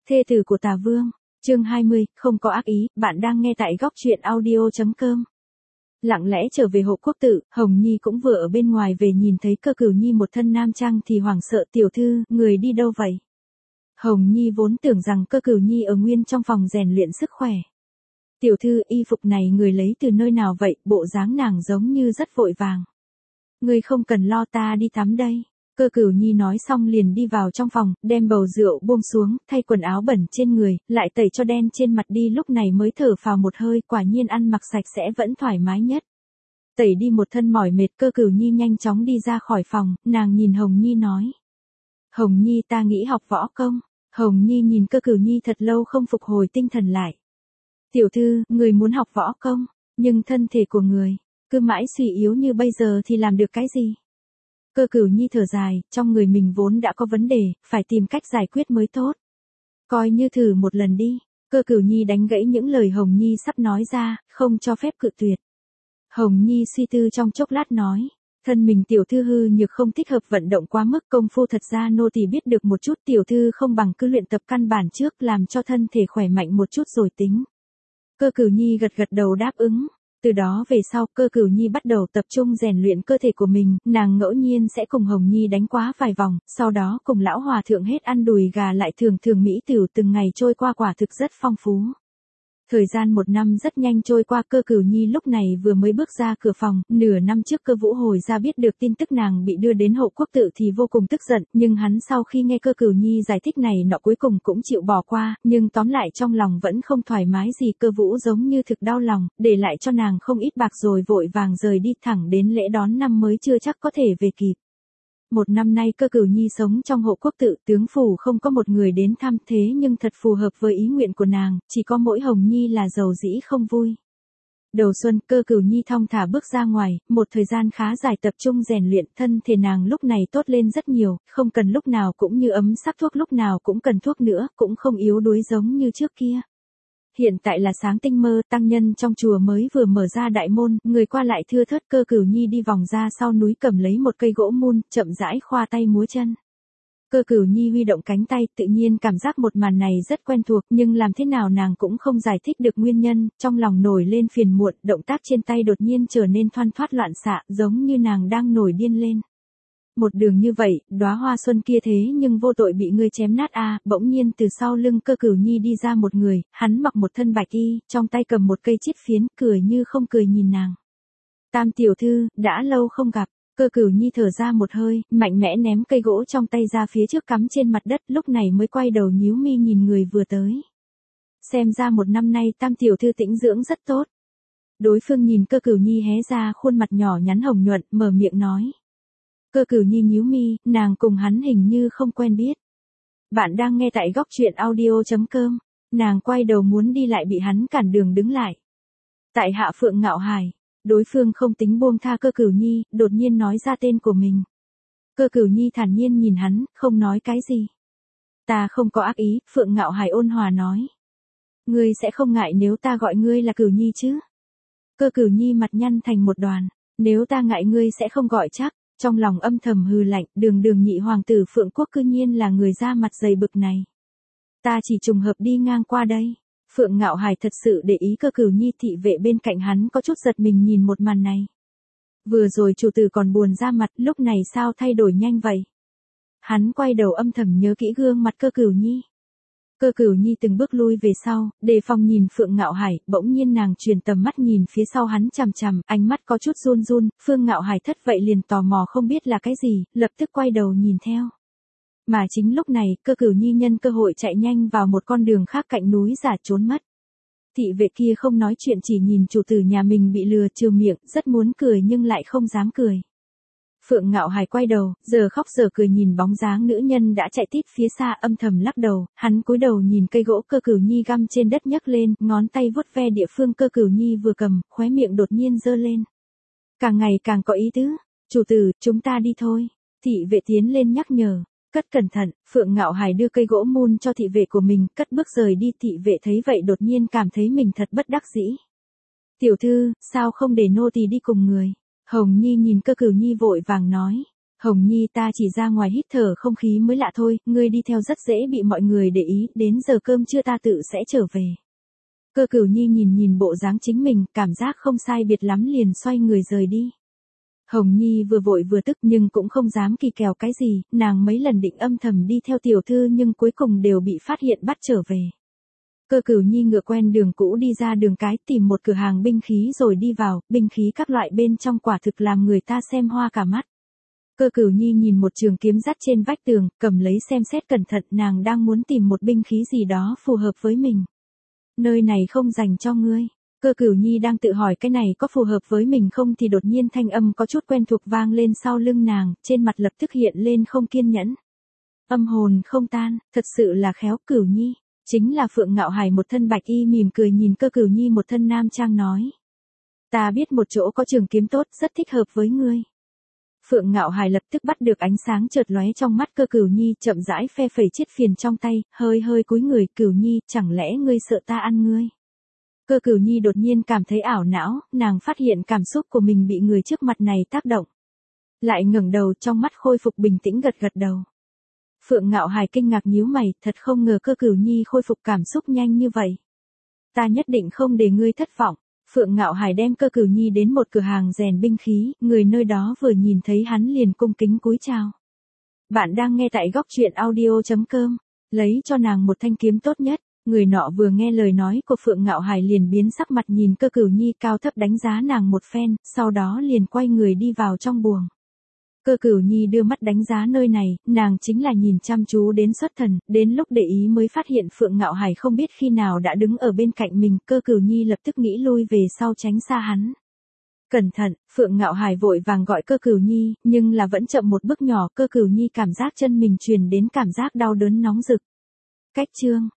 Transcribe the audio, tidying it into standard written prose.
Thê tử của Tà Vương, chương 20, không có ác ý, bạn đang nghe tại góc truyện audio.com. Lặng lẽ trở về Hộ Quốc Tự, Hồng Nhi cũng vừa ở bên ngoài về nhìn thấy Cơ Cửu Nhi một thân nam trang thì hoảng sợ, tiểu thư, người đi đâu vậy? Hồng Nhi vốn tưởng rằng Cơ Cửu Nhi ở nguyên trong phòng rèn luyện sức khỏe. Tiểu thư, y phục này người lấy từ nơi nào vậy, bộ dáng nàng giống như rất vội vàng. Người không cần lo, ta đi tắm đây. Cơ Cửu Nhi nói xong liền đi vào trong phòng, đem bầu rượu buông xuống, thay quần áo bẩn trên người, lại tẩy cho đen trên mặt đi, lúc này mới thở phào một hơi, quả nhiên ăn mặc sạch sẽ vẫn thoải mái nhất. Tẩy đi một thân mỏi mệt, Cơ Cửu Nhi nhanh chóng đi ra khỏi phòng, nàng nhìn Hồng Nhi nói. Hồng Nhi, ta nghĩ học võ công. Hồng Nhi nhìn Cơ Cửu Nhi thật lâu không phục hồi tinh thần lại. Tiểu thư, người muốn học võ công, nhưng thân thể của người, cứ mãi suy yếu như bây giờ thì làm được cái gì? Cơ Cửu Nhi thở dài, trong người mình vốn đã có vấn đề, phải tìm cách giải quyết mới tốt. Coi như thử một lần đi. Cơ Cửu Nhi đánh gãy những lời Hồng Nhi sắp nói ra, không cho phép cự tuyệt. Hồng Nhi suy tư trong chốc lát nói, thân mình tiểu thư hư nhược không thích hợp vận động quá mức, công phu thật ra nô tỳ biết được một chút, tiểu thư không bằng cứ luyện tập căn bản trước, làm cho thân thể khỏe mạnh một chút rồi tính. Cơ Cửu Nhi gật gật đầu đáp ứng. Từ đó về sau, Cơ Cửu Nhi bắt đầu tập trung rèn luyện cơ thể của mình, nàng ngẫu nhiên sẽ cùng Hồng Nhi đánh quá vài vòng, sau đó cùng lão hòa thượng hết ăn đùi gà, lại thường mỹ tửu, từng ngày trôi qua quả thực rất phong phú. Thời gian một năm rất nhanh trôi qua, Cơ Cửu Nhi lúc này vừa mới bước ra cửa phòng, nửa năm trước Cơ Vũ hồi ra biết được tin tức nàng bị đưa đến Hộ Quốc Tự thì vô cùng tức giận, nhưng hắn sau khi nghe Cơ Cửu Nhi giải thích này nọ cuối cùng cũng chịu bỏ qua, nhưng tóm lại trong lòng vẫn không thoải mái gì. Cơ Vũ giống như thực đau lòng, để lại cho nàng không ít bạc rồi vội vàng rời đi, thẳng đến lễ đón năm mới chưa chắc có thể về kịp. Một năm nay Cơ Cửu Nhi sống trong Hộ Quốc Tự, tướng phủ không có một người đến thăm, thế nhưng thật phù hợp với ý nguyện của nàng, chỉ có mỗi Hồng Nhi là giàu dĩ không vui. Đầu xuân, Cơ Cửu Nhi thong thả bước ra ngoài, một thời gian khá dài tập trung rèn luyện, thân thể nàng lúc này tốt lên rất nhiều, không cần lúc nào cũng như ấm sắc thuốc, lúc nào cũng cần thuốc nữa, cũng không yếu đuối giống như trước kia. Hiện tại là sáng tinh mơ, tăng nhân trong chùa mới vừa mở ra đại môn, người qua lại thưa thớt. Cơ Cửu Nhi đi vòng ra sau núi, cầm lấy một cây gỗ mun, chậm rãi khoa tay múa chân. Cơ Cửu Nhi huy động cánh tay, tự nhiên cảm giác một màn này rất quen thuộc, nhưng làm thế nào nàng cũng không giải thích được nguyên nhân, trong lòng nổi lên phiền muộn, động tác trên tay đột nhiên trở nên thoăn thoắt loạn xạ, giống như nàng đang nổi điên lên. Một đường như vậy, đóa hoa xuân kia thế nhưng vô tội bị ngươi chém nát a. Bỗng nhiên từ sau lưng Cơ Cửu Nhi đi ra một người, hắn mặc một thân bạch y, trong tay cầm một cây chiết phiến, cười như không cười nhìn nàng. Tam tiểu thư, đã lâu không gặp. Cơ Cửu Nhi thở ra một hơi, mạnh mẽ ném cây gỗ trong tay ra phía trước cắm trên mặt đất, lúc này mới quay đầu nhíu mi nhìn người vừa tới. Xem ra một năm nay Tam tiểu thư tĩnh dưỡng rất tốt. Đối phương nhìn Cơ Cửu Nhi hé ra khuôn mặt nhỏ nhắn hồng nhuận, mở miệng nói. Cơ Cửu Nhi nhíu mi, nàng cùng hắn hình như không quen biết. Bạn đang nghe tại góc truyện audio.com. Nàng quay đầu muốn đi lại bị hắn cản đường đứng lại. Tại hạ Phượng Ngạo Hải. Đối phương không tính buông tha Cơ Cửu Nhi, đột nhiên nói ra tên của mình. Cơ Cửu Nhi thản nhiên nhìn hắn, không nói cái gì. Ta không có ác ý, Phượng Ngạo Hải ôn hòa nói. Ngươi sẽ không ngại nếu ta gọi ngươi là Cửu Nhi chứ? Cơ Cửu Nhi mặt nhăn thành một đoàn. Nếu ta ngại ngươi sẽ không gọi chắc. Trong lòng âm thầm hừ lạnh, đường nhị hoàng tử Phượng Quốc cư nhiên là người da mặt dày bực này. Ta chỉ trùng hợp đi ngang qua đây. Phượng Ngạo Hải thật sự để ý Cơ Cửu Nhi, thị vệ bên cạnh hắn có chút giật mình nhìn một màn này. Vừa rồi chủ tử còn buồn ra mặt, lúc này sao thay đổi nhanh vậy? Hắn quay đầu âm thầm nhớ kỹ gương mặt Cơ Cửu Nhi. Cơ Cửu Nhi từng bước lui về sau, đề phòng nhìn Phượng Ngạo Hải, bỗng nhiên nàng truyền tầm mắt nhìn phía sau hắn chằm chằm, ánh mắt có chút run run, Phượng Ngạo Hải thất vậy liền tò mò không biết là cái gì, lập tức quay đầu nhìn theo. Mà chính lúc này, Cơ Cửu Nhi nhân cơ hội chạy nhanh vào một con đường khác cạnh núi giả trốn mất. Thị vệ kia không nói chuyện, chỉ nhìn chủ tử nhà mình bị lừa trừ miệng, rất muốn cười nhưng lại không dám cười. Phượng Ngạo Hải quay đầu, giờ khóc giờ cười nhìn bóng dáng nữ nhân đã chạy tít phía xa, âm thầm lắc đầu, hắn cúi đầu nhìn cây gỗ Cơ Cửu Nhi găm trên đất nhấc lên, ngón tay vuốt ve địa phương Cơ Cửu Nhi vừa cầm, khóe miệng đột nhiên giơ lên. Càng ngày càng có ý tứ, chủ tử, chúng ta đi thôi. Thị vệ tiến lên nhắc nhở, cất cẩn thận. Phượng Ngạo Hải đưa cây gỗ mun cho thị vệ của mình, cất bước rời đi. Thị vệ thấy vậy đột nhiên cảm thấy mình thật bất đắc dĩ. Tiểu thư, sao không để nô tỳ đi cùng người? Hồng Nhi nhìn Cơ Cửu Nhi vội vàng nói. Hồng Nhi ta chỉ ra ngoài hít thở không khí mới lạ thôi, ngươi đi theo rất dễ bị mọi người để ý, đến giờ cơm trưa ta tự sẽ trở về. Cơ Cửu Nhi nhìn bộ dáng chính mình, cảm giác không sai biệt lắm liền xoay người rời đi. Hồng Nhi vừa vội vừa tức nhưng cũng không dám kỳ kèo cái gì, nàng mấy lần định âm thầm đi theo tiểu thư nhưng cuối cùng đều bị phát hiện bắt trở về. Cơ Cửu Nhi ngựa quen đường cũ đi ra đường cái tìm một cửa hàng binh khí rồi đi vào, binh khí các loại bên trong quả thực làm người ta xem hoa cả mắt. Cơ Cửu Nhi nhìn một trường kiếm dắt trên vách tường, cầm lấy xem xét cẩn thận, nàng đang muốn tìm một binh khí gì đó phù hợp với mình. Nơi này không dành cho ngươi. Cơ Cửu Nhi đang tự hỏi cái này có phù hợp với mình không thì đột nhiên thanh âm có chút quen thuộc vang lên sau lưng nàng, trên mặt lập tức hiện lên không kiên nhẫn. Âm hồn không tan, thật sự là khéo Cửu Nhi. Chính là Phượng Ngạo Hải một thân bạch y mỉm cười nhìn Cơ Cửu Nhi một thân nam trang nói. Ta biết một chỗ có trường kiếm tốt, rất thích hợp với ngươi. Phượng Ngạo Hải lập tức bắt được ánh sáng chợt lóe trong mắt Cơ Cửu Nhi, chậm rãi phe phẩy chiếc phiền trong tay, hơi cúi người, Cửu Nhi, chẳng lẽ ngươi sợ ta ăn ngươi? Cơ Cửu Nhi đột nhiên cảm thấy ảo não, nàng phát hiện cảm xúc của mình bị người trước mặt này tác động. Lại ngẩng đầu, trong mắt khôi phục bình tĩnh, gật đầu. Phượng Ngạo Hải kinh ngạc nhíu mày, thật không ngờ Cơ Cửu Nhi khôi phục cảm xúc nhanh như vậy. Ta nhất định không để ngươi thất vọng. Phượng Ngạo Hải đem Cơ Cửu Nhi đến một cửa hàng rèn binh khí, người nơi đó vừa nhìn thấy hắn liền cung kính cúi chào. Bạn đang nghe tại góc truyện audio.com, lấy cho nàng một thanh kiếm tốt nhất. Người nọ vừa nghe lời nói của Phượng Ngạo Hải liền biến sắc mặt nhìn Cơ Cửu Nhi, cao thấp đánh giá nàng một phen, sau đó liền quay người đi vào trong buồng. Cơ Cửu Nhi đưa mắt đánh giá nơi này, nàng chính là nhìn chăm chú đến xuất thần, đến lúc để ý mới phát hiện Phượng Ngạo Hải không biết khi nào đã đứng ở bên cạnh mình, Cơ Cửu Nhi lập tức nghĩ lui về sau tránh xa hắn. Cẩn thận, Phượng Ngạo Hải vội vàng gọi Cơ Cửu Nhi, nhưng là vẫn chậm một bước nhỏ, Cơ Cửu Nhi cảm giác chân mình truyền đến cảm giác đau đớn nóng rực. Cách chương